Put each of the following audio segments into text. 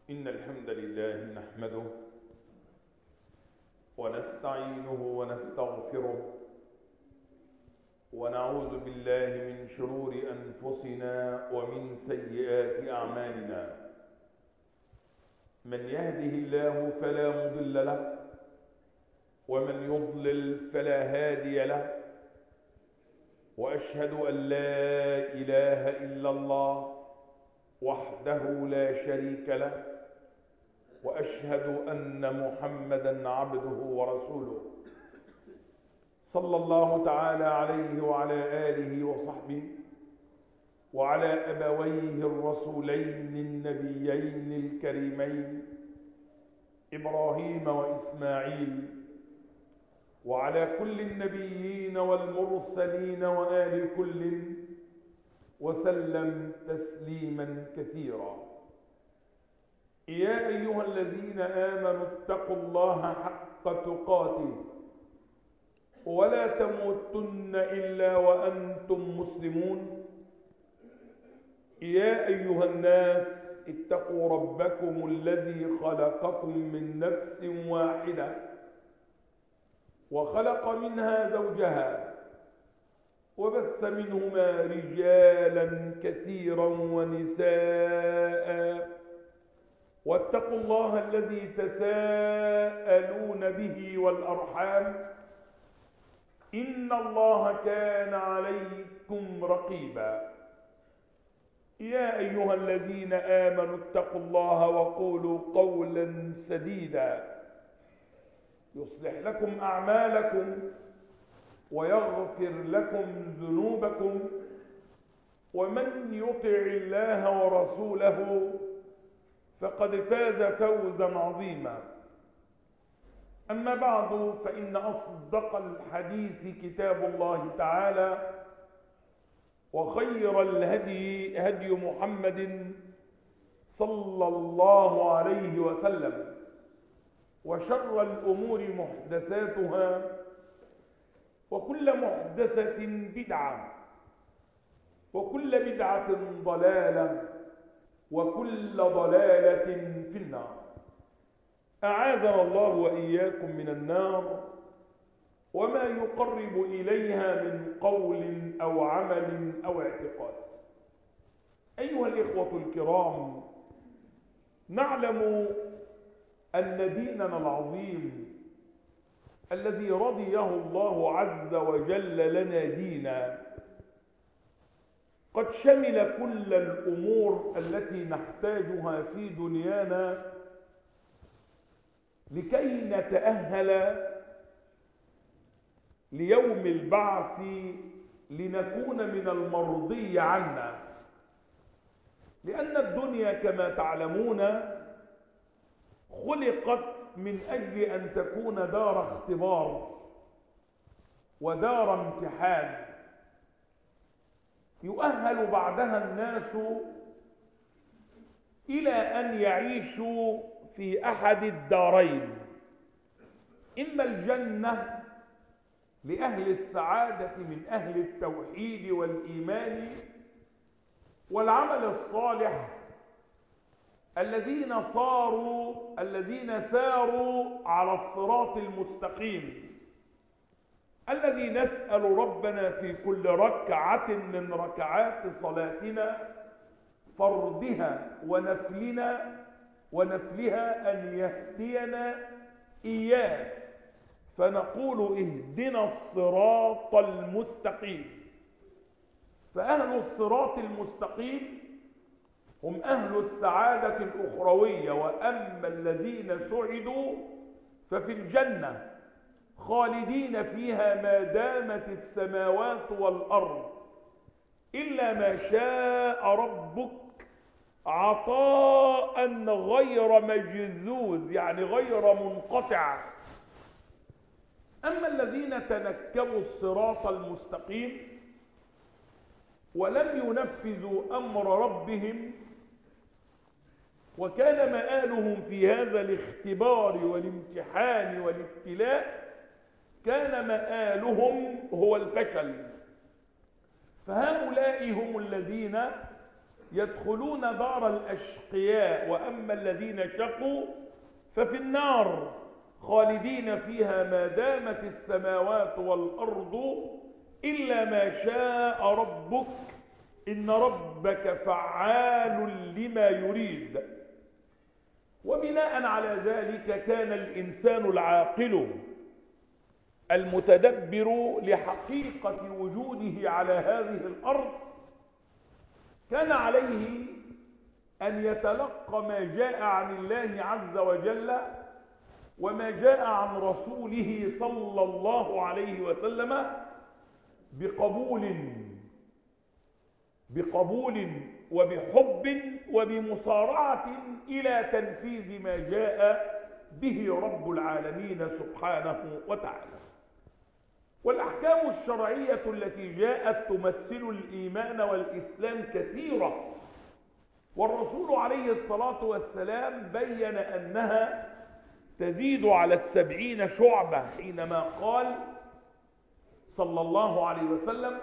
إن الحمد لله نحمده ونستعينه ونستغفره ونعوذ بالله من شرور أنفسنا ومن سيئات أعمالنا. من يهده الله فلا مضل له ومن يضلل فلا هادي له، وأشهد أن لا إله إلا الله وحده لا شريك له، وأشهد أن محمدا عبده ورسوله صلى الله تعالى عليه وعلى آله وصحبه وعلى أبويه الرسولين النبيين الكريمين إبراهيم وإسماعيل، وعلى كل النبيين والمرسلين وآل كل، وسلم تسليما كثيرا. يا أيها الذين آمنوا اتقوا الله حق تقاته ولا تموتن إلا وأنتم مسلمون. يا أيها الناس اتقوا ربكم الذي خلقكم من نفس واحدة وخلق منها زوجها وبث منهما رجالا كثيرا ونساء، واتقوا الله الذي تساءلون به والأرحام إن الله كان عليكم رقيبا. يا أيها الذين آمنوا اتقوا الله وقولوا قولا سديدا يصلح لكم أعمالكم ويغفر لكم ذنوبكم، ومن يطع الله ورسوله فقد فاز فوزا عظيما. أما بعد، فإن أصدق الحديث كتاب الله تعالى، وخير الهدي هدي محمد صلى الله عليه وسلم، وشر الأمور محدثاتها، وكل محدثة بدعة، وكل بدعة ضلالة، وكل ضلالة في النار. أعاذنا الله وإياكم من النار وما يقرب إليها من قول أو عمل أو اعتقاد. أيها الإخوة الكرام، نعلم أن ديننا العظيم الذي رضيه الله عز وجل لنا دينا قد شمل كل الأمور التي نحتاجها في دنيانا لكي نتأهل ليوم البعث لنكون من المرضي عنا. لأن الدنيا كما تعلمون خلقت من أجل أن تكون دار اختبار ودار امتحان يؤهل بعدها الناس إلى أن يعيشوا في أحد الدارين: إما الجنة لأهل السعادة من أهل التوحيد والإيمان والعمل الصالح الذين ساروا على الصراط المستقيم الذي نسأل ربنا في كل ركعة من ركعات صلاتنا فرضها ونفلها أن يهدينا إياه، فنقول اهدنا الصراط المستقيم. فأهل الصراط المستقيم هم أهل السعادة الأخروية، وأما الذين سعدوا ففي الجنة خالدين فيها ما دامت السماوات والأرض إلا ما شاء ربك عطاء غير مجذوذ، يعني غير منقطع. أما الذين تنكبوا الصراط المستقيم ولم ينفذوا أمر ربهم وكان مآلهم في هذا الاختبار والامتحان والابتلاء، كان مآلهم هو الفشل. فهؤلاء هم الذين يدخلون دار الأشقياء، وأما الذين شقوا ففي النار خالدين فيها ما دامت السماوات والأرض إلا ما شاء ربك إن ربك فعال لما يريد. وبناء على ذلك كان الإنسان العاقل المتدبر لحقيقة وجوده على هذه الأرض كان عليه أن يتلقى ما جاء عن الله عز وجل وما جاء عن رسوله صلى الله عليه وسلم بقبول وبحب وبمصارعة إلى تنفيذ ما جاء به رب العالمين سبحانه وتعالى. والأحكام الشرعية التي جاءت تمثل الإيمان والإسلام كثيرة، والرسول عليه الصلاة والسلام بين أنها تزيد على 70 شعبة حينما قال صلى الله عليه وسلم: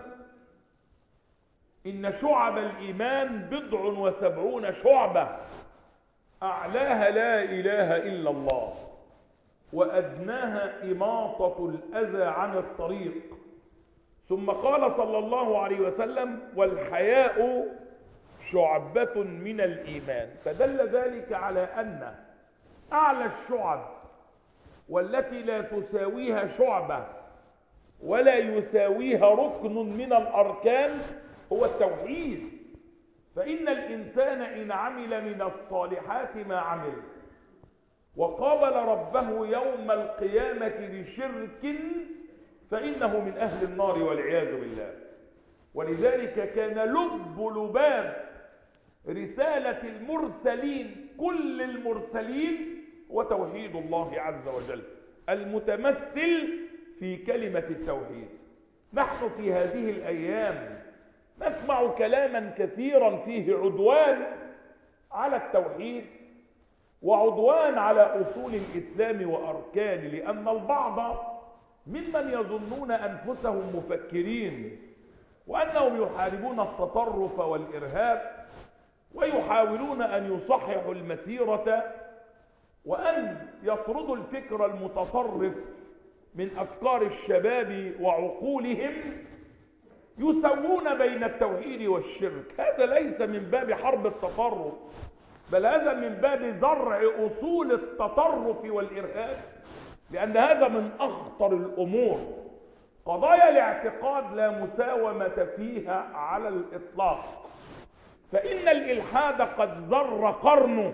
إن شعب الإيمان 70 شعبة أعلاها لا إله إلا الله وأدناها إماطة الأذى عن الطريق. ثم قال صلى الله عليه وسلم: والحياء شعبة من الإيمان. فدل ذلك على أن أعلى الشعب والتي لا تساويها شعبة ولا يساويها ركن من الأركان هو التوحيد. فإن الإنسان إن عمل من الصالحات ما عمل وقابل ربه يوم القيامة بشرك فإنه من أهل النار والعياذ بالله. ولذلك كان لباب رسالة المرسلين كل المرسلين وتوحيد الله عز وجل المتمثل في كلمة التوحيد. نحن في هذه الأيام نسمع كلاما كثيرا فيه عدوان على التوحيد وعدوان على أصول الإسلام وأركانه، لأن البعض ممن يظنون أنفسهم مفكرين وأنهم يحاربون التطرف والإرهاب ويحاولون أن يصححوا المسيرة وأن يطردوا الفكر المتطرف من أفكار الشباب وعقولهم، يسوون بين التوحيد والشرك. هذا ليس من باب حرب التطرف، بل هذا من باب زرع أصول التطرف والإرهاب، لأن هذا من أخطر الأمور. قضايا الاعتقاد لا مساومة فيها على الإطلاق، فإن الإلحاد قد زر قرنه،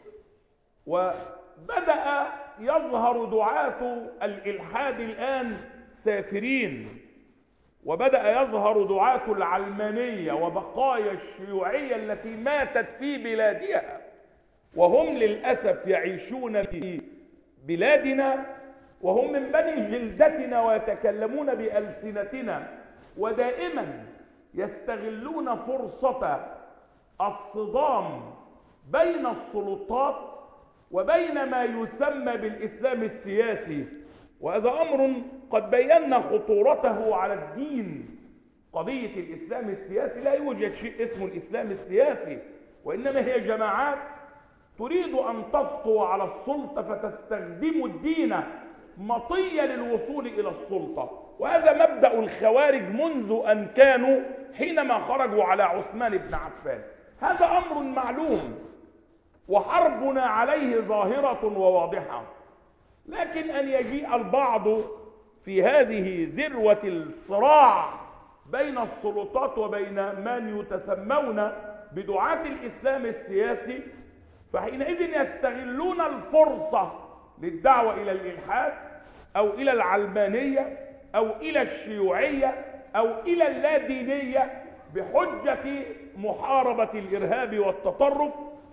وبدأ يظهر دعاة الإلحاد الآن سافرين، وبدأ يظهر دعاة العلمانية وبقايا الشيوعية التي ماتت في بلادها، وهم للأسف يعيشون في بلادنا وهم من بني جلدتنا ويتكلمون بألسنتنا، ودائما يستغلون فرصة الصدام بين السلطات وبين ما يسمى بالإسلام السياسي، وهذا أمر قد بينا خطورته على الدين. قضية الإسلام السياسي لا يوجد شيء اسمه الإسلام السياسي، وإنما هي جماعات تريد أن تسطو على السلطة فتستخدم الدين مطية للوصول إلى السلطة، وهذا مبدأ الخوارج منذ أن كانوا حينما خرجوا على عثمان بن عفان. هذا أمر معلوم وحربنا عليه ظاهرة وواضحة، لكن أن يجيء البعض في هذه ذروة الصراع بين السلطات وبين من يتسمون بدعاة الإسلام السياسي، فحينئذ يستغلون الفرصة للدعوة إلى الإلحاد أو إلى العلمانية أو إلى الشيوعية أو إلى اللادينية بحجة محاربة الإرهاب والتطرف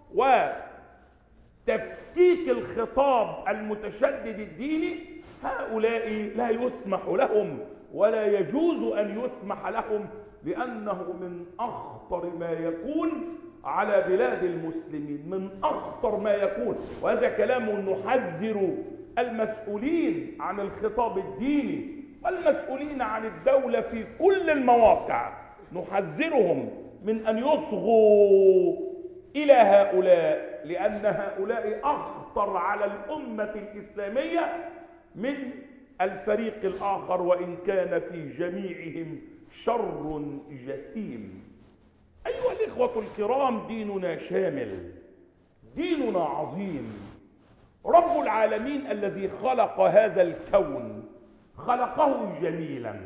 وتفكيك الخطاب المتشدد الديني. هؤلاء لا يسمح لهم ولا يجوز أن يسمح لهم، لأنه من أخطر ما يكون على بلاد المسلمين، من أخطر ما يكون. وهذا كلام نحذر المسؤولين عن الخطاب الديني والمسؤولين عن الدولة في كل المواقع، نحذرهم من أن يصغوا إلى هؤلاء، لأن هؤلاء أخطر على الأمة الإسلامية من الفريق الآخر، وإن كان في جميعهم شر جسيم. أيها الإخوة الكرام، ديننا شامل، ديننا عظيم. رب العالمين الذي خلق هذا الكون خلقه جميلا،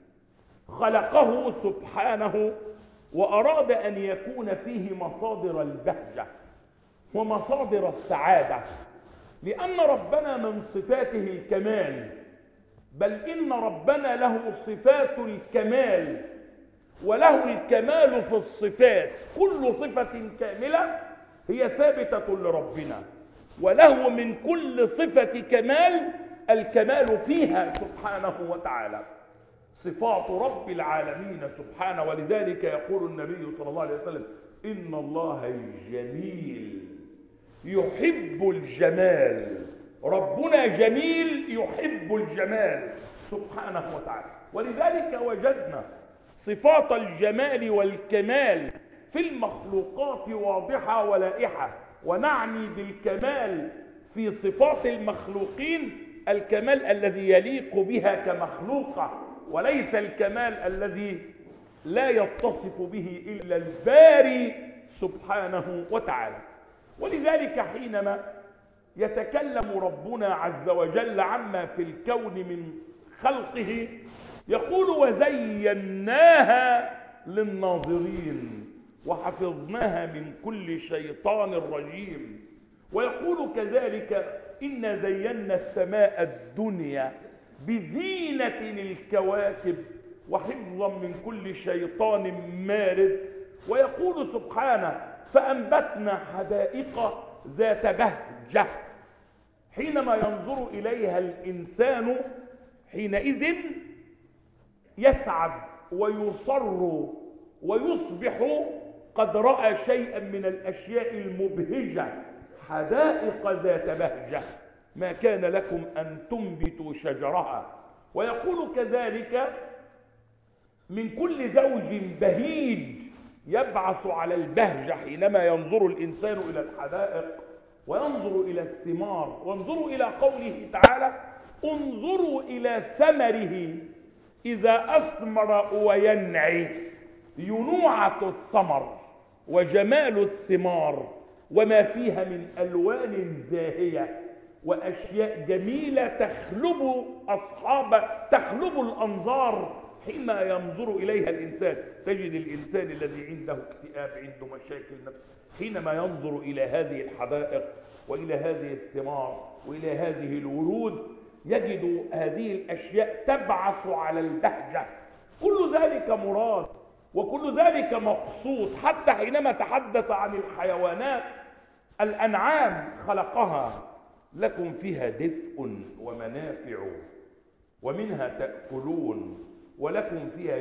خلقه سبحانه، وأراد أن يكون فيه مصادر البهجة ومصادر السعادة، لأن ربنا من صفاته الكمال، بل إن ربنا له صفات الكمال، وله الكمال في الصفات. كل صفة كاملة هي ثابتة لربنا، وله من كل صفة كمال الكمال فيها سبحانه وتعالى. صفات رب العالمين سبحانه، ولذلك يقول النبي صلى الله عليه وسلم: إن الله جميل يحب الجمال. ربنا جميل يحب الجمال سبحانه وتعالى، ولذلك وجدنا صفات الجمال والكمال في المخلوقات واضحة ولائحة. ونعني بالكمال في صفات المخلوقين الكمال الذي يليق بها كمخلوقة، وليس الكمال الذي لا يتصف به إلا الباري سبحانه وتعالى. ولذلك حينما يتكلم ربنا عز وجل عما في الكون من خلقه يقول: وزيناها للناظرين وحفظناها من كل شيطان رجيم. ويقول كذلك: إنا زينا السماء الدنيا بزينة الكواكب وحفظا من كل شيطان مارد. ويقول سبحانه: فأنبتنا حدائق ذات بهجة. حينما ينظر إليها الإنسان حينئذ يسعد ويصر ويصبح قد رأى شيئا من الأشياء المبهجة. حدائق ذات بهجة ما كان لكم أن تنبتوا شجرها. ويقول كذلك: من كل زوج بهيج يبعث على البهجة. حينما ينظر الإنسان إلى الحدائق وينظر إلى الثمار، وانظروا إلى قوله تعالى: انظروا إلى ثمره إذا أثمر وينعي. ينوعة الثمر وجمال الثمار وما فيها من ألوان زاهية وأشياء جميلة تخلب الأنظار. حينما ينظر إليها الإنسان تجد الإنسان الذي عنده اكتئاب، عنده مشاكل نفس، حينما ينظر إلى هذه الحدائق وإلى هذه الثمار وإلى هذه الورود يجد هذه الأشياء تبعث على البهجة. كل ذلك مراد وكل ذلك مقصود. حتى حينما تحدث عن الحيوانات، الأنعام خلقها لكم فيها دفء ومنافع ومنها تأكلون ولكم فيها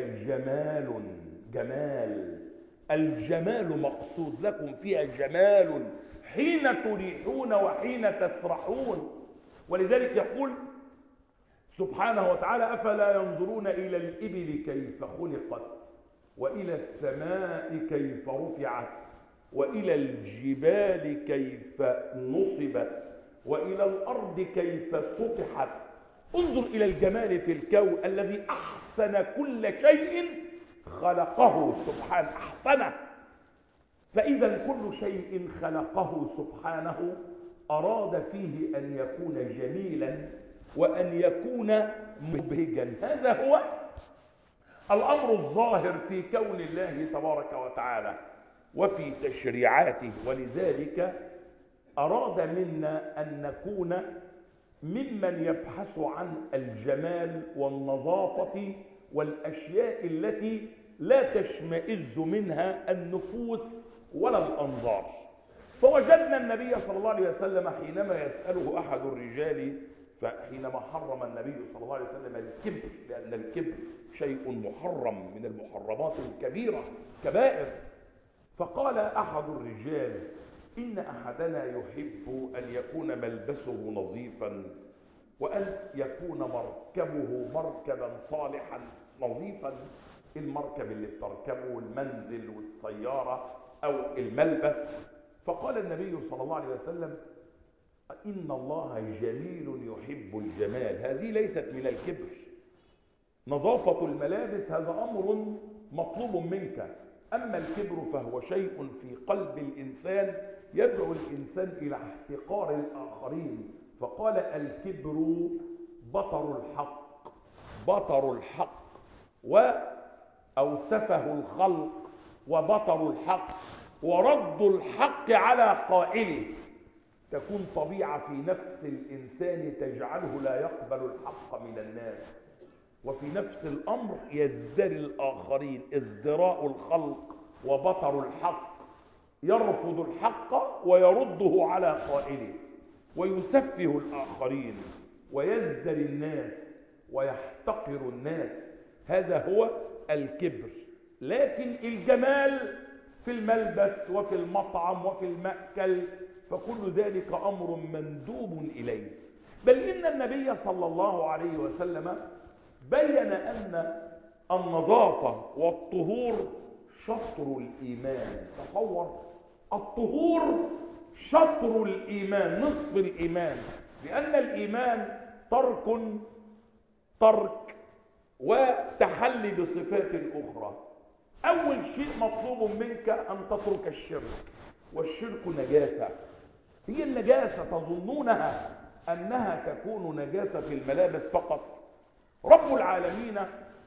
جمال. الجمال مقصود، لكم فيها جمال حين تريحون وحين تسرحون. ولذلك يقول سبحانه وتعالى: أفلا ينظرون إلى الإبل كيف خلقت وإلى السماء كيف رفعت وإلى الجبال كيف نصبت وإلى الأرض كيف سطحت. انظر إلى الجمال في الكون الذي أحسن كل شيء خلقه سبحانه، أحسنه. فإذا كل شيء خلقه سبحانه أراد فيه أن يكون جميلا وأن يكون مبهجا. هذا هو الأمر الظاهر في كون الله تبارك وتعالى وفي تشريعاته. ولذلك أراد منا أن نكون ممن يبحث عن الجمال والنظافة والأشياء التي لا تشمئز منها النفوس ولا الأنظار. فوجدنا النبي صلى الله عليه وسلم حينما يسأله أحد الرجال، فحينما حرم النبي صلى الله عليه وسلم الكبر، لأن الكبر شيء محرم من المحرمات الكبيرة كبائر، فقال أحد الرجال: إن أحدنا يحب أن يكون ملبسه نظيفا وأن يكون مركبه مركبا صالحا نظيفا. المركب اللي بتركبه والمنزل والسيارة أو الملبس. فقال النبي صلى الله عليه وسلم: إن الله جميل يحب الجمال. هذه ليست من الكبر. نظافة الملابس هذا أمر مطلوب منك، أما الكبر فهو شيء في قلب الإنسان يدعو الإنسان إلى احتقار الآخرين. فقال: الكبر بطر الحق، بطر الحق، أو سفه الخلق، وبطر الحق، ورد الحق على قائله. تكون طبيعة في نفس الإنسان تجعله لا يقبل الحق من الناس، وفي نفس الأمر يزدري الآخرين، ازدراء الخلق وبطر الحق، يرفض الحق ويرده على قائله، ويسفه الآخرين ويزدري الناس ويحتقر الناس. هذا هو الكبر. لكن الجمال في الملبس وفي المطعم وفي المأكل فكل ذلك أمر مندوب إليه. بل إن النبي صلى الله عليه وسلم بين أن النظافة والطهور شطر الإيمان. تصور، الطهور شطر الإيمان، نصف الإيمان، لأن الإيمان ترك وتحلي بصفات أخرى. أول شيء مطلوب منك أن تترك الشرك، والشرك نجاسة. هي النجاسة تظنونها أنها تكون نجاسة في الملابس فقط؟ رب العالمين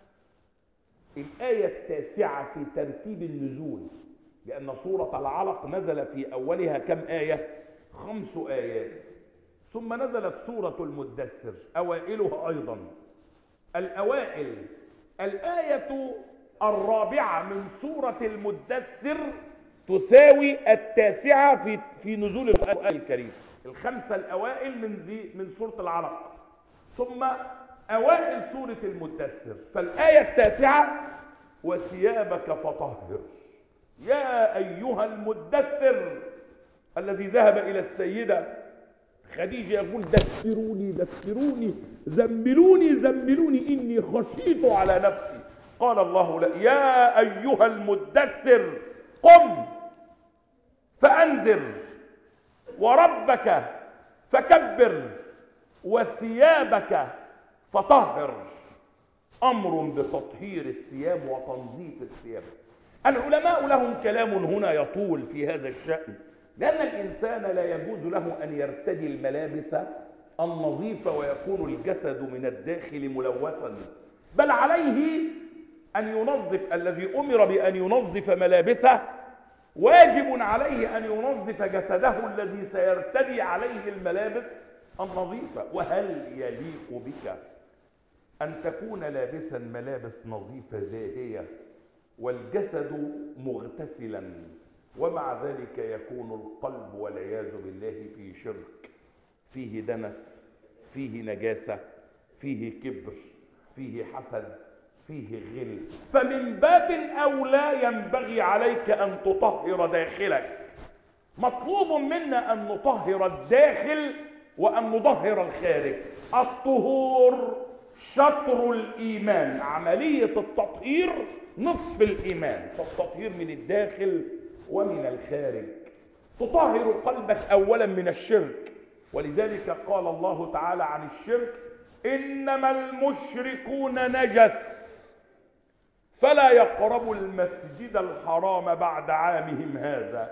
الآية 9 في ترتيب النزول، لأن سورة العلق نزل في أولها كم آية؟ 5 آيات. ثم نزلت سورة المدثر أوائلها أيضا. الأوائل الآية 4 من سورة المدثر تساوي 9 في نزول القرآن الكريم. ال5 الأوائل من سورة العلق، ثم أوائل سورة المدثر. فالآية 9: وثيابك فطهر يا أيها المدثر الذي ذهب إلى السيدة خديجة يقول: دثروني دثروني، زملوني زملوني، إني خشيت على نفسي. قال الله: لا، يا أيها المدثر قم فأنذر وربك فكبر وثيابك فطهر. أمر بتطهير الثياب وتنظيف الثياب. العلماء لهم كلام هنا يطول في هذا الشأن، لأن الإنسان لا يجوز له أن يرتدي الملابس النظيفة ويكون الجسد من الداخل ملوثا، بل عليه أن ينظف. الذي أمر بأن ينظف ملابسه واجب عليه أن ينظف جسده الذي سيرتدي عليه الملابس النظيفة. وهل يليق بك أن تكون لابسا ملابس نظيفة زاهية والجسد مغتسلا، ومع ذلك يكون القلب والعياذ بالله في شرك، فيه دنس، فيه نجاسة، فيه كبر، فيه حسد، فيه غل؟ فمن باب أولى ينبغي عليك أن تطهر داخلك. مطلوب منا أن نطهر الداخل وأن نطهر الخارج. الطهور شطر الإيمان، عملية التطهير نصف الإيمان، فالتطهير من الداخل ومن الخارج. تطهر قلبك أولا من الشرك، ولذلك قال الله تعالى عن الشرك: إنما المشركون نجس فلا يقربوا المسجد الحرام بعد عامهم هذا.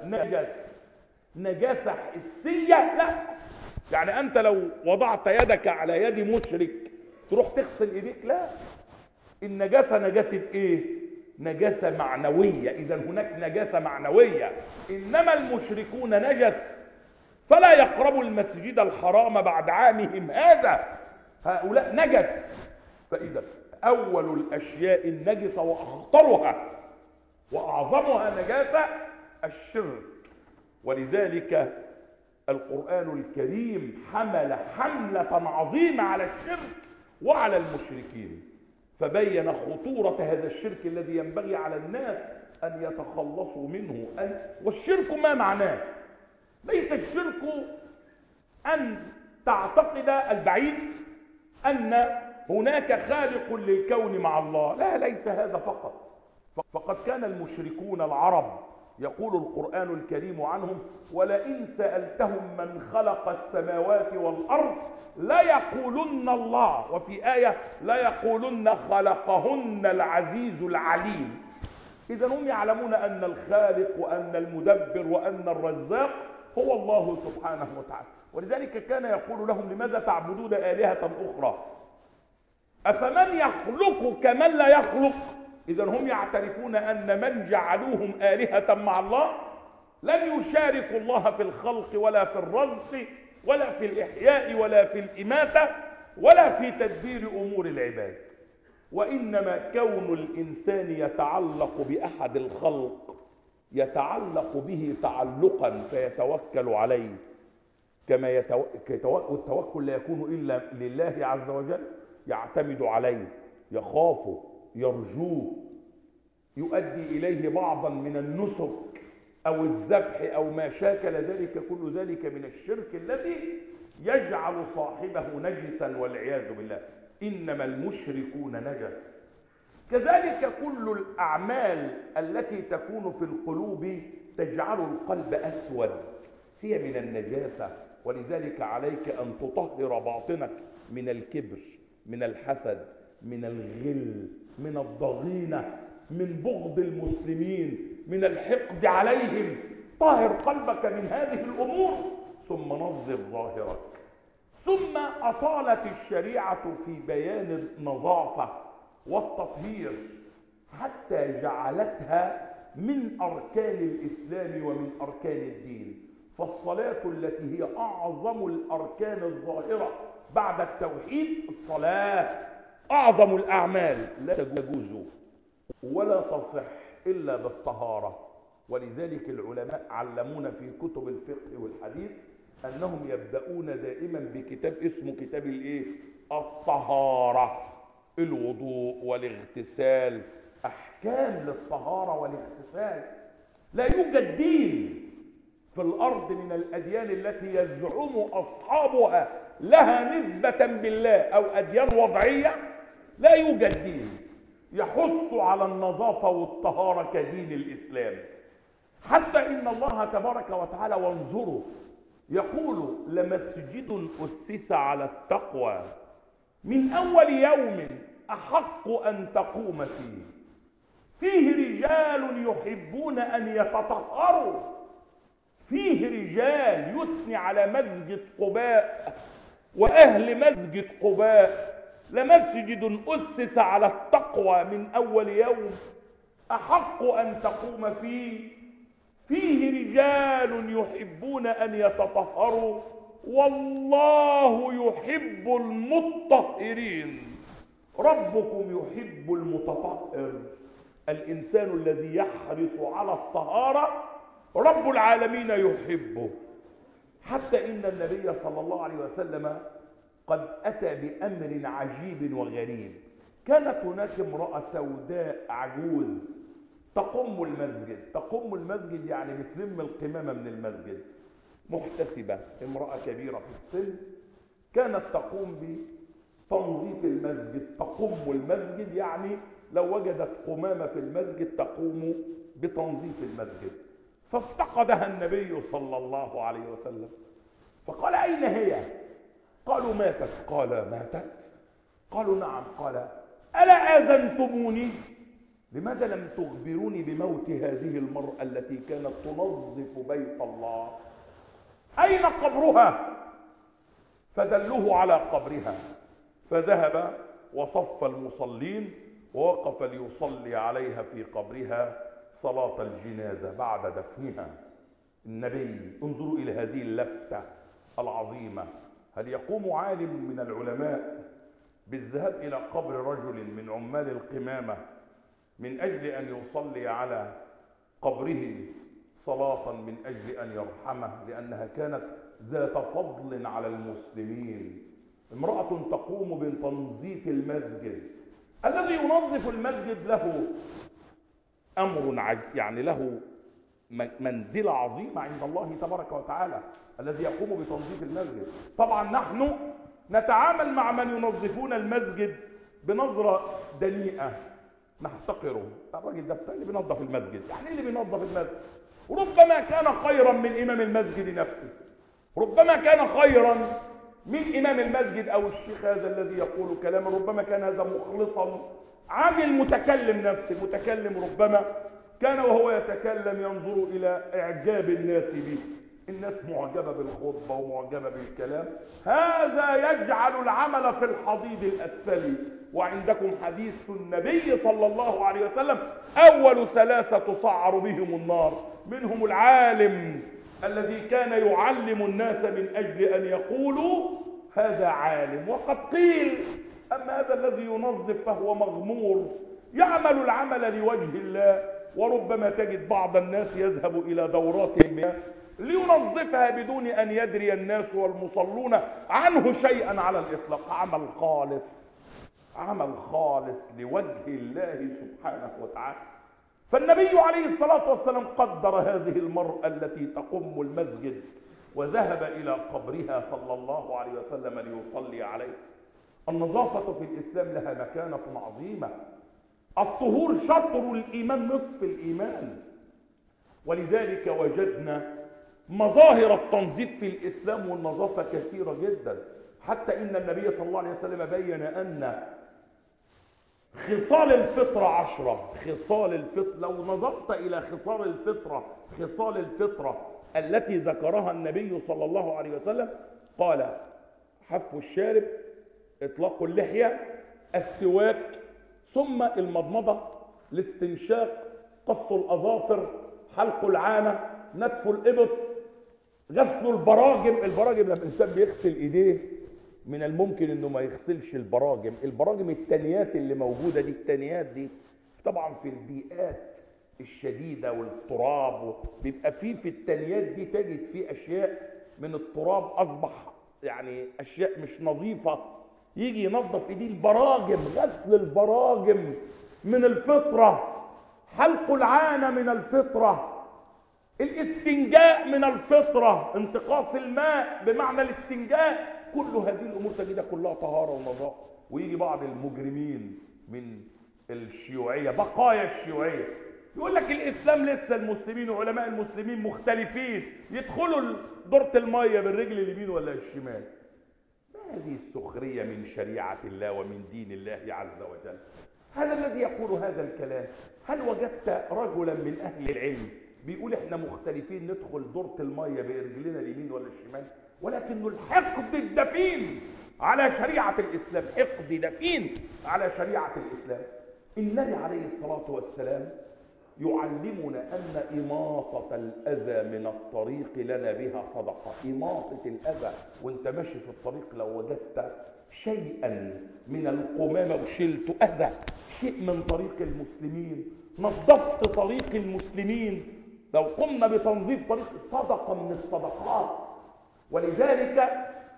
نجاسة حسية؟ لا، يعني أنت لو وضعت يدك على يد مشرك تروح تغسل إيديك؟ لا، النجاسة نجاسة إيه؟ نجاسة معنوية. إذا هناك نجاسة معنوية. إنما المشركون نجس فلا يقربوا المسجد الحرام بعد عامهم هذا. هؤلاء نجس. فإذا أول الأشياء النجسة وأخطرها وأعظمها نجاسة الشرك. ولذلك القرآن الكريم حمل حملة عظيمة على الشرك وعلى المشركين، فبين خطورة هذا الشرك الذي ينبغي على الناس أن يتخلصوا منه. والشرك ما معناه؟ ليس الشرك أن تعتقد البعيد أن هناك خالق للكون مع الله. لا، ليس هذا فقط، فقد كان المشركون العرب يقول القرآن الكريم عنهم: ولئن سألتهم من خلق السماوات والأرض ليقولن الله، وفي آية ليقولن خلقهن العزيز العليم. إذا هم يعلمون أن الخالق وأن المدبر وأن الرزاق هو الله سبحانه وتعالى. ولذلك كان يقول لهم: لماذا تعبدون آلهة أخرى؟ أفمن يخلق كمن لا يخلق؟ إذا هم يعترفون أن من جعلوهم آلهة مع الله لم يشاركوا الله في الخلق ولا في الرزق ولا في الإحياء ولا في الإماتة ولا في تدبير أمور العباد، وإنما كون الإنسان يتعلق بأحد الخلق يتعلق به تعلقا فيتوكل عليه، كما التوكل لا يكون إلا لله عز وجل، يعتمد عليه، يخافه، يرجوه، يؤدي إليه بعضا من النسك أو الذبح أو ما شاكل ذلك، كل ذلك من الشرك الذي يجعل صاحبه نجسا والعياذ بالله. إنما المشركون نجس. كذلك كل الأعمال التي تكون في القلوب تجعل القلب أسود هي من النجاسة. ولذلك عليك أن تطهر باطنك من الكبر، من الحسد، من الغل، من الضغينة، من بغض المسلمين، من الحقد عليهم. طهر قلبك من هذه الأمور ثم نظف ظاهرك. ثم أطالت الشريعة في بيان النظافة والتطهير حتى جعلتها من أركان الإسلام ومن أركان الدين. فالصلاة التي هي أعظم الأركان الظاهرة بعد التوحيد، الصلاة أعظم الأعمال، لا تجوز ولا تصح إلا بالطهارة. ولذلك العلماء علمونا في كتب الفقه والحديث أنهم يبدأون دائما بكتاب اسمه كتاب الطهارة، الوضوء والاغتسال، أحكام للطهارة والاغتسال. لا يوجد دين في الأرض من الأديان التي يزعم أصحابها لها نسبة بالله أو أديان وضعية، لا يوجد دين يحث على النظافة والطهارة كدين الإسلام. حتى إن الله تبارك وتعالى، وانظروا، يقول: لمسجد أسس على التقوى من أول يوم أحق أن تقوم فيه، فيه رجال يحبون أن يتطهروا. فيه رجال، يثني على مسجد قباء وأهل مسجد قباء: لمسجد أسس على التقوى من أول يوم أحق أن تقوم فيه، فيه رجال يحبون أن يتطهروا والله يحب المطهرين. ربكم يحب المتطهر. الإنسان الذي يحرص على الطهارة رب العالمين يحبه. حتى إن النبي صلى الله عليه وسلم قد أتى بأمر عجيب وغريب. كانت هناك امرأة سوداء عجوز تقم المسجد، يعني بتلم القمامة من المسجد، محتسبة، امرأة كبيرة في السن، كانت تقوم بتنظيف المسجد، تقم المسجد، يعني لو وجدت قمامة في المسجد تقوم بتنظيف المسجد. فافتقدها النبي صلى الله عليه وسلم فقال: أين هي؟ قالوا: ماتت. قال: ماتت؟ قالوا: نعم. قال: ألا آذنتموني؟ لماذا لم تخبروني بموت هذه المرأة التي كانت تنظف بيت الله؟ أين قبرها؟ فدلوه على قبرها، فذهب وصف المصلين ووقف ليصلي عليها في قبرها صلاة الجنازة بعد دفنها. النبي، انظروا إلى هذه اللفتة العظيمة. هل يقوم عالم من العلماء بالذهاب إلى قبر رجل من عمال القمامة من أجل أن يصلي على قبره صلاة من أجل أن يرحمه، لأنها كانت ذات فضل على المسلمين؟ امرأة تقوم بتنظيف المسجد. الذي ينظف المسجد له أمر يعني له منزلة عظيمة عند الله تبارك وتعالى، الذي يقوم بتنظيف المسجد. طبعا نحن نتعامل مع من ينظفون المسجد بنظرة دنيئة نحتقره. الراجل ده اللي بينظف المسجد، يعني اللي بينظف المسجد ربما كان خيرا من إمام المسجد نفسه، ربما كان خيرا من إمام المسجد أو الشيخ هذا الذي يقول كلاما، ربما كان هذا مخلصا عن المتكلم نفسه. المتكلم ربما كان وهو يتكلم ينظر إلى إعجاب الناس به، الناس معجبة بالخطبة ومعجبة بالكلام، هذا يجعل العمل في الحضيض الأسفلي. وعندكم حديث النبي صلى الله عليه وسلم: أول ثلاثة تصعر بهم النار، منهم العالم الذي كان يعلم الناس من أجل أن يقولوا هذا عالم. وقد قيل: أما هذا الذي ينظف فهو مغمور يعمل العمل لوجه الله. وربما تجد بعض الناس يذهب إلى دورات المياه لينظفها بدون أن يدري الناس والمصلون عنه شيئا على الإطلاق. عمل خالص لوجه الله سبحانه وتعالى. فالنبي عليه الصلاة والسلام قدر هذه المرأة التي تقم المسجد وذهب إلى قبرها صلى الله عليه وسلم ليصلي عليه. النظافة في الإسلام لها مكانة عظيمة. الطهور شطر الإيمان، نصف الإيمان. ولذلك وجدنا مظاهر التنظيف في الإسلام والنظافة كثيرة جدا، حتى إن النبي صلى الله عليه وسلم بين أن خصال الفطرة 10. خصال الفطرة، لو نظرت إلى خصال الفطرة التي ذكرها النبي صلى الله عليه وسلم، قال: حف الشارب، إطلاق اللحية، السواك، ثم المضمضة، الاستنشاق، قص الأظافر، حلق العانة، نتف الإبط، غسل البراجم. لما الإنسان بيغسل إيديه من الممكن إنه ما يغسلش البراجم التانيات اللي موجودة دي، التانيات دي طبعا في البيئات الشديدة والتراب بيبقى في التانيات دي تجد فيه أشياء من التراب أصبح يعني أشياء مش نظيفة، يجي ينظف إيديه. البراجم، غسل البراجم من الفطرة، حلق العانة من الفطرة، الاستنجاء من الفطرة، انتقاص الماء بمعنى الاستنجاء، كل هذه الأمور تجدها كلها طهارة ونظافة. ويجي بعض المجرمين من الشيوعية، بقايا الشيوعية، يقول لك الإسلام لسه المسلمين وعلماء المسلمين مختلفين، يدخلوا دورة المية بالرجل اليمين ولا الشمال. هذه السخرية من شريعة الله ومن دين الله عز وجل. هذا الذي يقول هذا الكلام، هل وجدت رجلا من أهل العلم بيقول احنا مختلفين ندخل دورة المية برجلنا اليمين ولا الشمال؟ ولكن الحقد الدفين على شريعة الإسلام، حقد دفين على شريعة الإسلام. النبي عليه الصلاة والسلام يعلمنا أن إماطة الأذى من الطريق لنا بها صدقة. إماطة الأذى وانت ماشي في الطريق، لو وجدت شيئا من القمامة وشلت أذى، شيء من طريق المسلمين، نظفت طريق المسلمين، لو قمنا بتنظيف طريق، صدقة من الصدقات. ولذلك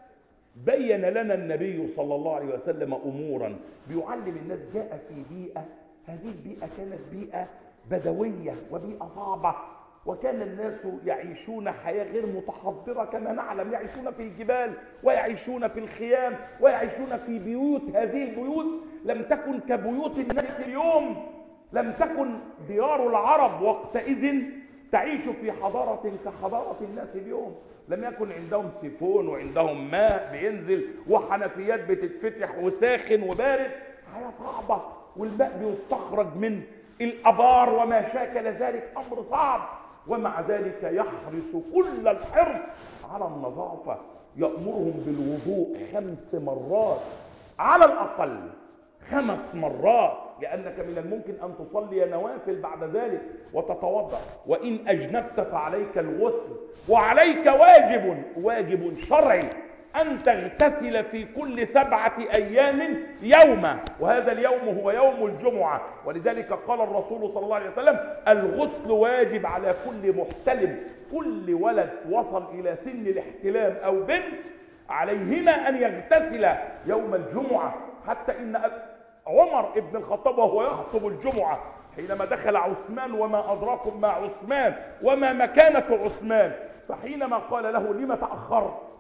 بين لنا النبي صلى الله عليه وسلم أمورا بيعلم الناس. جاء في بيئة، هذه البيئة كانت بيئة بدوية وبيئة صعبة، وكان الناس يعيشون حياة غير متحضرة كما نعلم، يعيشون في الجبال ويعيشون في الخيام ويعيشون في بيوت. هذه البيوت لم تكن كبيوت الناس اليوم، لم تكن ديار العرب وقتئذ تعيش في حضارة كحضارة الناس اليوم. لم يكن عندهم سيفون وعندهم ماء بينزل وحنفيات بتتفتح وساخن وبارد، حياة صعبة، والماء بيستخرج من الأبار وما شاكل ذلك، أمر صعب. ومع ذلك يحرص كل الحرص على النظافة، يأمرهم بالوضوء 5 مرات على الأقل، 5 مرات، لأنك من الممكن أن تصلي نوافل بعد ذلك وتتوضأ. وإن أجنبت فعليك الغسل، وعليك واجب شرعي أن تغتسل في كل 7 أيام يوما، وهذا اليوم هو يوم الجمعة. ولذلك قال الرسول صلى الله عليه وسلم: الغسل واجب على كل محتلم. كل ولد وصل إلى سن الاحتلام أو بنت عليهما أن يغتسل يوم الجمعة. حتى إن عمر بن الخطاب وهو يخطب الجمعة حينما دخل عثمان، وما أدراكم ما عثمان وما مكانة عثمان، فحينما قال له: لما تأخرت؟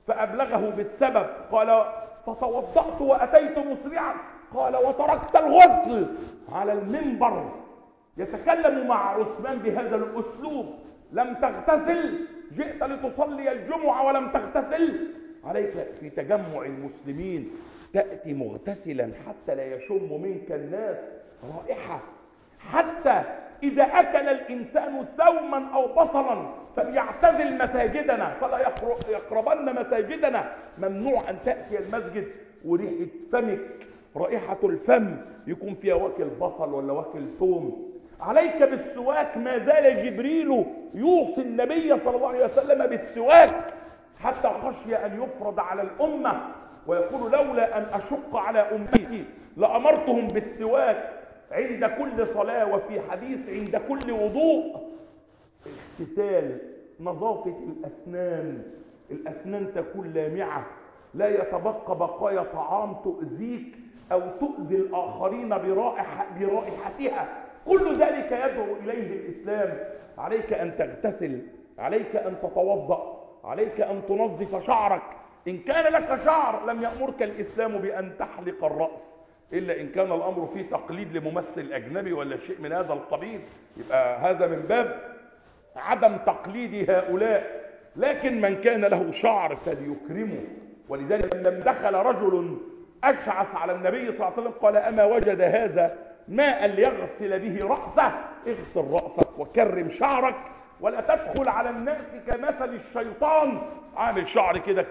فأبلغه بالسبب. قال فتوضأت وأتيت مسرعا. قال وتركت الغسل على المنبر يتكلم مع عثمان بهذا الأسلوب. لم تغتسل، جئت لتصلي الجمعة ولم تغتسل. عليك في تجمع المسلمين تأتي مغتسلا حتى لا يشم منك الناس رائحة. حتى إذا أكل الإنسان سوما أو بصلا فليعتزل مساجدنا، فلا يقربن مساجدنا. ممنوع أن تأتي المسجد وريحة فمك، رائحة الفم يكون فيها واكل بصل ولا واكل ثوم. عليك بالسواك، ما زال جبريل يوصي النبي صلى الله عليه وسلم بالسواك حتى خشي أن يفرض على الأمة، ويقول لولا أن أشق على أمتي لأمرتهم بالسواك عند كل صلاة، وفي حديث عند كل وضوء. اغتسال، نظافة الأسنان، الأسنان تكون لامعة، لا يتبقى بقايا طعام تؤذيك أو تؤذي الآخرين برائحتها. كل ذلك يدعو إليه الإسلام. عليك أن تغتسل، عليك أن تتوضأ، عليك أن تنظف شعرك. إن كان لك شعر لم يأمرك الإسلام بأن تحلق الرأس، إلا إن كان الأمر فيه تقليد لممثل أجنبي ولا شيء من هذا القبيل، يبقى هذا من باب عدم تقليد هؤلاء. لكن من كان له شعر فليكرمه. ولذلك لما دخل رجل أشعث على النبي صلى الله عليه وسلم قال أما وجد هذا ماء ليغسل به رأسه؟ اغسل رأسك وكرم شعرك، ولا تدخل على الناس كمثل الشيطان عامل شعر كده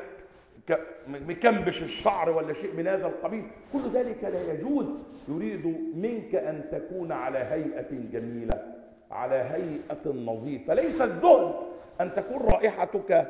مكمبش الشعر ولا شيء من هذا القبيل. كل ذلك لا يجوز. يريد منك أن تكون على هيئة جميلة، على هيئة نظيفة. ليس الزهد أن تكون رائحتك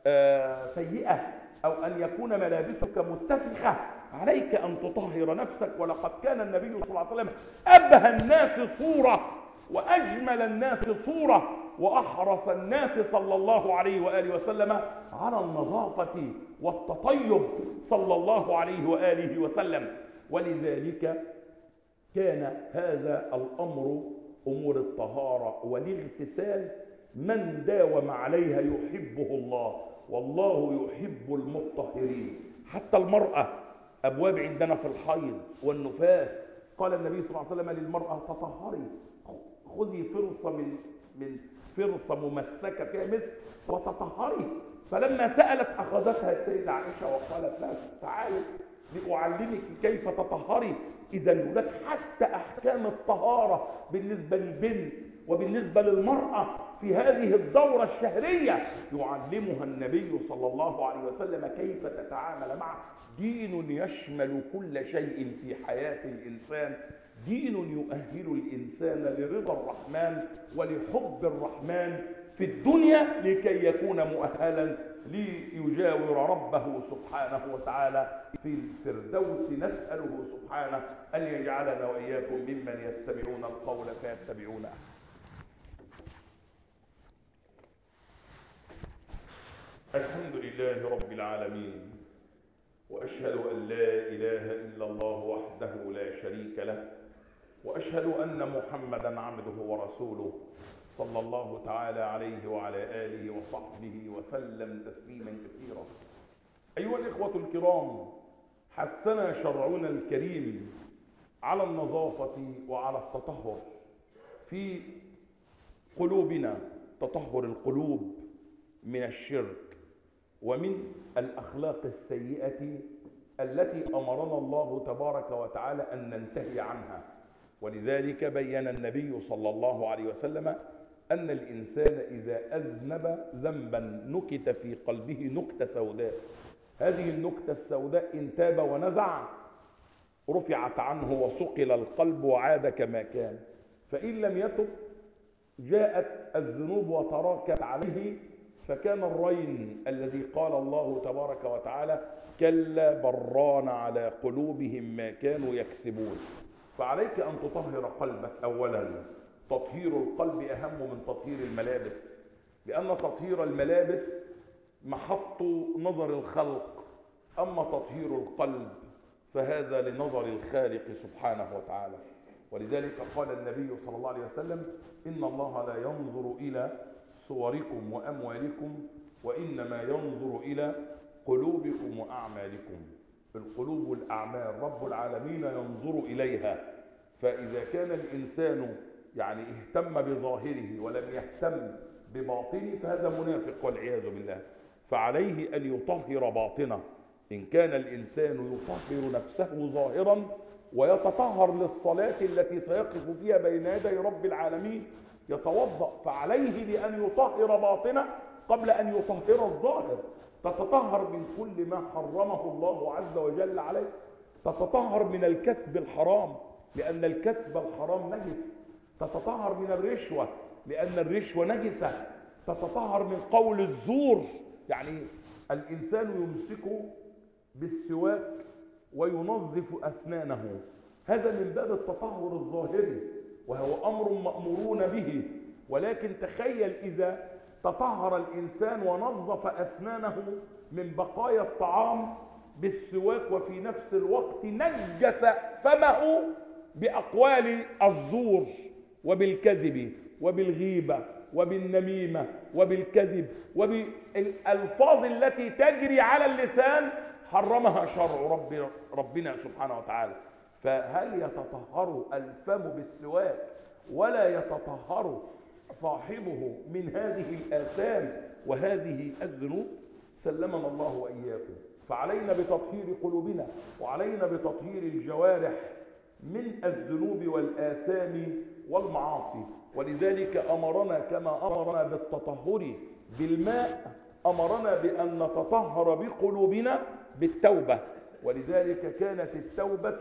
سيئة أو أن يكون ملابسك متسخة. عليك أن تطهر نفسك. ولقد كان النبي صلى الله عليه وسلم أبهى الناس صورة وأجمل الناس صورة وأحرص الناس صلى الله عليه وآله وسلم على النظافة والتطيب صلى الله عليه وآله وسلم. ولذلك كان هذا الأمر، أمور الطهارة والاغتسال، من داوم عليها يحبه الله، والله يحب المطهرين. حتى المرأة، أبواب عندنا في الحيض والنفاس، قال النبي صلى الله عليه وسلم للمرأة تطهري، خذي فرصة من فرصة ممسكة فيها مسك وتطهري. فلما سألت أخذتها السيدة عائشة وقالت لها تعالي لأعلمك كيف تطهري. إذا هناك حتى أحكام الطهارة بالنسبة للبنت وبالنسبة للمرأة في هذه الدورة الشهرية يعلمها النبي صلى الله عليه وسلم كيف تتعامل معه. دين يشمل كل شيء في حياة الإنسان، دين يؤهل الإنسان لرضا الرحمن ولحب الرحمن في الدنيا لكي يكون مؤهلا ليجاور ربه سبحانه وتعالى في الفردوس. نسأله سبحانه أن يجعلنا وإياكم ممن يستمعون القول فيتبعون أحسنه. الحمد لله رب العالمين، وأشهد أن لا إله إلا الله وحده لا شريك له، وأشهد أن محمدا عبده ورسوله صلى الله تعالى عليه وعلى آله وصحبه وسلم تسليما كثيرا. أيها الإخوة الكرام، حثنا شرعنا الكريم على النظافة وعلى التطهر في قلوبنا، تطهر القلوب من الشرك ومن الأخلاق السيئة التي أمرنا الله تبارك وتعالى أن ننتهي عنها. ولذلك بين النبي صلى الله عليه وسلم أن الإنسان إذا أذنب ذنبا نكت في قلبه نكتة سوداء، هذه النكتة السوداء إن تاب ونزع رفعت عنه وصقل القلب وعاد كما كان. فإن لم يتب جاءت الذنوب وتراكت عليه، فكان الرين الذي قال الله تبارك وتعالى كلا بران على قلوبهم ما كانوا يكسبون. فعليك أن تطهر قلبك. أولا تطهير القلب أهم من تطهير الملابس، لأن تطهير الملابس محط نظر الخلق، أما تطهير القلب فهذا لنظر الخالق سبحانه وتعالى. ولذلك قال النبي صلى الله عليه وسلم إن الله لا ينظر إلى صوركم وأموالكم وإنما ينظر إلى قلوبكم وأعمالكم. القلوب والأعمال رب العالمين ينظر إليها، فإذا كان الإنسان يعني اهتم بظاهره ولم يهتم بباطنه فهذا منافق والعياذ بالله. فعليه أن يطهر باطنه. إن كان الإنسان يطهر نفسه ظاهرا ويتطهر للصلاة التي سيقف فيها بين يدي رب العالمين يتوضأ، فعليه بأن يطهر باطنه قبل أن يطهر الظاهر. تتطهر من كل ما حرمه الله عز وجل عليه، تتطهر من الكسب الحرام لأن الكسب الحرام نجس، تتطهر من الرشوة لأن الرشوة نجسة، تتطهر من قول الزور. يعني الإنسان يمسك بالسواك وينظف أسنانه، هذا من باب التطهر الظاهري وهو أمر مأمورون به. ولكن تخيل إذا تطهر الإنسان ونظف أسنانه من بقايا الطعام بالسواك وفي نفس الوقت نجس فمه بأقوال الزور وبالكذب وبالغيبة وبالنميمة وبالكذب وبالألفاظ التي تجري على اللسان حرمها شرع ربنا سبحانه وتعالى. فهل يتطهر الفم بالسواك ولا يتطهر صاحبه من هذه الآثام وهذه الذنوب؟ سلمنا الله وإياكم. فعلينا بتطهير قلوبنا وعلينا بتطهير الجوارح من الذنوب والآثام والمعاصي. ولذلك أمرنا كما أمرنا بالتطهر بالماء أمرنا بأن نتطهر بقلوبنا بالتوبة. ولذلك كانت التوبة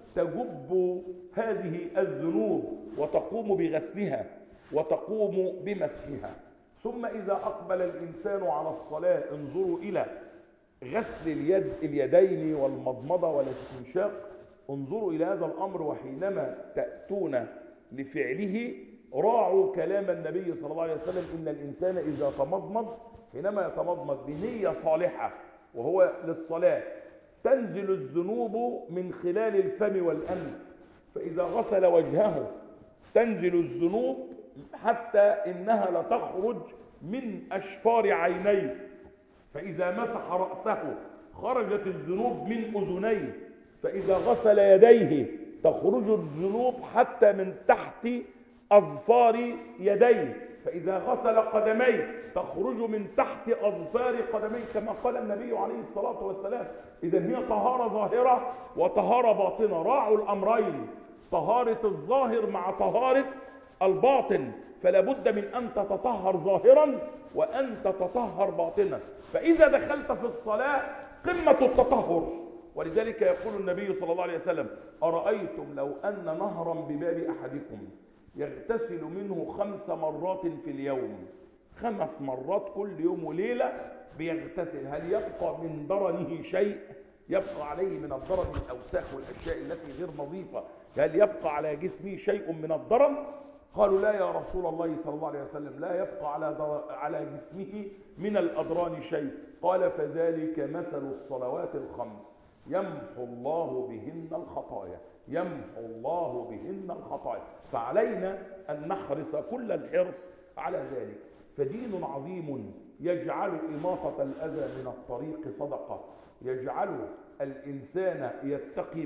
تجب هذه الذنوب وتقوم بغسلها وتقوم بمسحها. ثم إذا أقبل الإنسان على الصلاة انظروا إلى غسل اليدين والمضمضة والاستنشاق، انظروا إلى هذا الأمر. وحينما تأتون لفعله راعوا كلام النبي صلى الله عليه وسلم إن الإنسان إذا تمضمض، حينما يتمضمض بنية صالحة وهو للصلاة تنزل الذنوب من خلال الفم والأنف، فإذا غسل وجهه تنزل الذنوب حتى إنها لتخرج من أشفار عينيه، فإذا مسح رأسه خرجت الذنوب من أذنيه، فإذا غسل يديه تخرج الذنوب حتى من تحت أظفار يديه، فإذا غسل قدميه تخرج من تحت أظفار قدميه كما قال النبي عليه الصلاة والسلام. إذن هي طهارة ظاهرة وطهارة باطنة، راعوا الأمرين، طهارة الظاهر مع طهارة الباطن، فلا بد من أن تتطهر ظاهرا وأن تتطهر باطنا. فإذا دخلت في الصلاة قمة التطهر. ولذلك يقول النبي صلى الله عليه وسلم أرأيتم لو أن نهرا بباب أحدكم يغتسل منه 5 مرات في اليوم، 5 مرات كل يوم وليلة بيغتسل، هل يبقى من درنه شيء؟ يبقى عليه من الدرن الأوساخ والأشياء التي غير نظيفة، هل يبقى على جسمه شيء من الدرن؟ قالوا لا يا رسول الله صلى الله عليه وسلم، لا يبقى على جسمه من الأدران شيء. قال فذلك مثل الصلوات الخمس يمحو الله بهن الخطايا، يمحو الله بهن الخطايا. فعلينا أن نحرص كل الحرص على ذلك. فدين عظيم يجعل إماطة الأذى من الطريق صدقة، يجعل الإنسان يتقي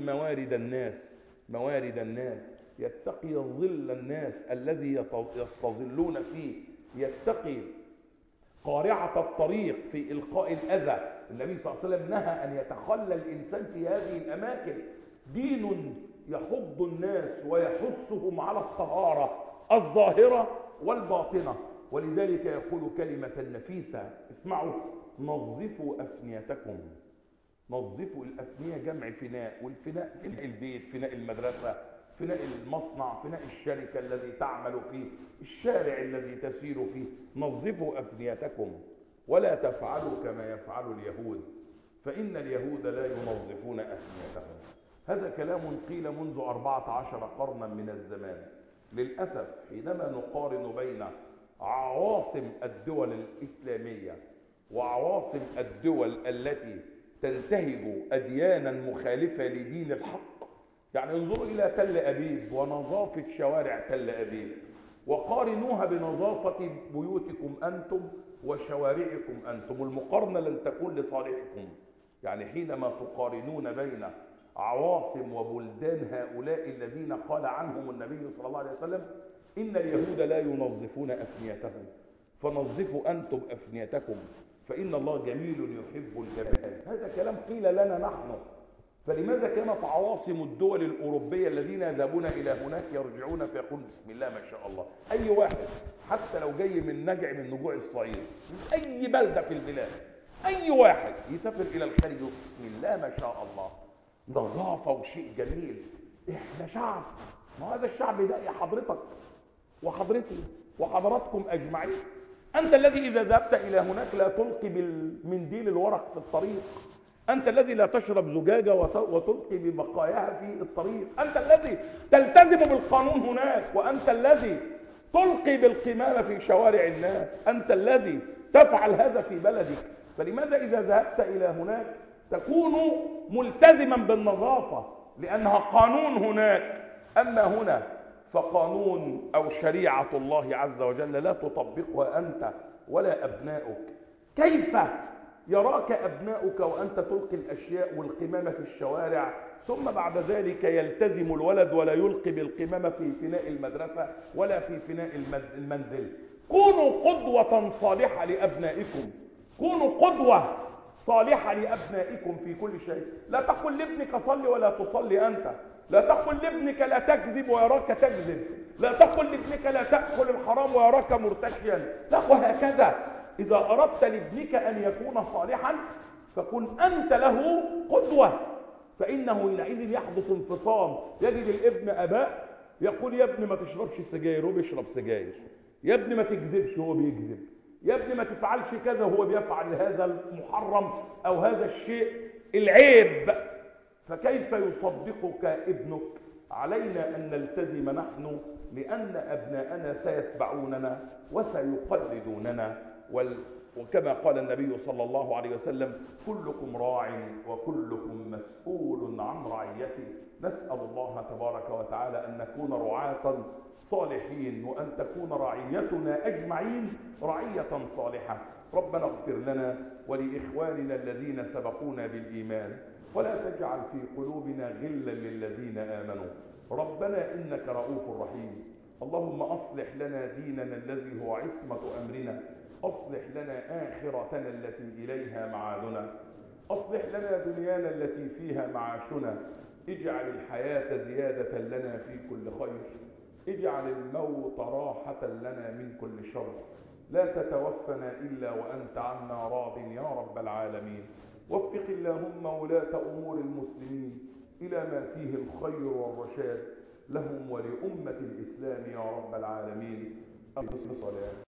موارد الناس، يتقي ظل الناس الذي يستظلون فيه، يتقي قارعة الطريق في إلقاء الأذى. النبي صلى الله عليه وسلم نهى أن يتخلى الإنسان في هذه الأماكن. دين يحض الناس ويحثهم على الطهارة الظاهرة والباطنة. ولذلك يقول كلمة نفيسة، اسمعوا: نظفوا أفنيتكم. نظفوا الأفنية جمع فناء، والفناء فناء البيت، فناء المدرسة، فناء المصنع، فناء الشركة الذي تعمل فيه، الشارع الذي تسير فيه. نظفوا أفنيتكم ولا تفعلوا كما يفعل اليهود، فإن اليهود لا ينظفون أفنيتهم. هذا كلام قيل منذ 14 قرنا من الزمان. للأسف حينما نقارن بين عواصم الدول الإسلامية وعواصم الدول التي تنتهج أديانا مخالفة لدين الحق، يعني انظروا إلى تل أبيب ونظافة شوارع تل أبيب، وقارنوها بنظافة بيوتكم أنتم وشوارعكم أنتم. المقارنة لن تكون لصالحكم، يعني حينما تقارنون بين عواصم وبلدان هؤلاء الذين قال عنهم النبي صلى الله عليه وسلم إن اليهود لا ينظفون أفنيتهم، فنظفوا أنتم أفنيتكم فإن الله جميل يحب الجمال. هذا كلام قيل لنا نحن، فلماذا كانت عواصم الدول الأوروبية الذين يذهبون إلى هناك يرجعون فيقول بسم الله ما شاء الله؟ أي واحد حتى لو جاي من نجع من نجوع الصعيد من أي بلدة في البلاد، أي واحد يسافر إلى الخارج بسم الله ما شاء الله، نظافة وشيء جميل. إحنا شعب، ما هذا الشعب ده يا حضرتك وحضرتي وحضراتكم أجمعين. أنت الذي إذا ذهبت إلى هناك لا تلقي بالمنديل الورق في الطريق، أنت الذي لا تشرب زجاجة وتلقي ببقاياها في الطريق، أنت الذي تلتزم بالقانون هناك، وأنت الذي تلقي بالقمامة في شوارع الناس، أنت الذي تفعل هذا في بلدك. فلماذا إذا ذهبت إلى هناك تكون ملتزما بالنظافة لأنها قانون هناك، أما هنا فقانون أو شريعة الله عز وجل لا تطبقها أنت ولا أبناؤك. كيف يراك أبناؤك وأنت تلقي الأشياء والقمامة في الشوارع، ثم بعد ذلك يلتزم الولد ولا يلقي بالقمامة في فناء المدرسة ولا في فناء المنزل؟ كونوا قدوة صالحة لأبنائكم، كونوا قدوة صالحة لأبنائكم في كل شيء. لا تقل لابنك صل ولا تصلي أنت، لا تقل لابنك لا تكذب ويراك تكذب، لا تقل لابنك لا تأكل الحرام ويراك مرتشيا، لا. وهكذا إذا أردت لابنك أن يكون صالحا فكن أنت له قدوة، فإنه حينئذ يحدث انفصام. يجد الابن أباء يقول يا ابني ما تشربش سجاير هو بيشرب سجاير، يا ابني ما تكذبش هو بيكذب، يا ابني ما تفعلش كذا هو بيفعل هذا المحرم أو هذا الشيء العيب. فكيف يصدقك ابنك؟ علينا أن نلتزم نحن، لأن أبناءنا سيتبعوننا وسيقلدوننا. وكما قال النبي صلى الله عليه وسلم كلكم راع وكلكم مسؤول عن رعيته. نسأل الله تبارك وتعالى أن نكون رعاة صالحين، وأن تكون رعيتنا أجمعين رعية صالحة. ربنا اغفر لنا ولإخواننا الذين سبقونا بالإيمان، ولا تجعل في قلوبنا غلا للذين آمنوا. ربنا إنك رؤوف رحيم. اللهم أصلح لنا ديننا الذي هو عصمة أمرنا، أصلح لنا آخرتنا التي إليها معادنا، أصلح لنا دنيانا التي فيها معاشنا، اجعل الحياة زيادة لنا في كل خير، اجعل الموت راحة لنا من كل شر، لا تتوفنا إلا وأنت عنا راض يا رب العالمين. وفق اللهم ولاة أمور المسلمين إلى ما فيه الخير والرشاد لهم ولأمة الإسلام يا رب العالمين.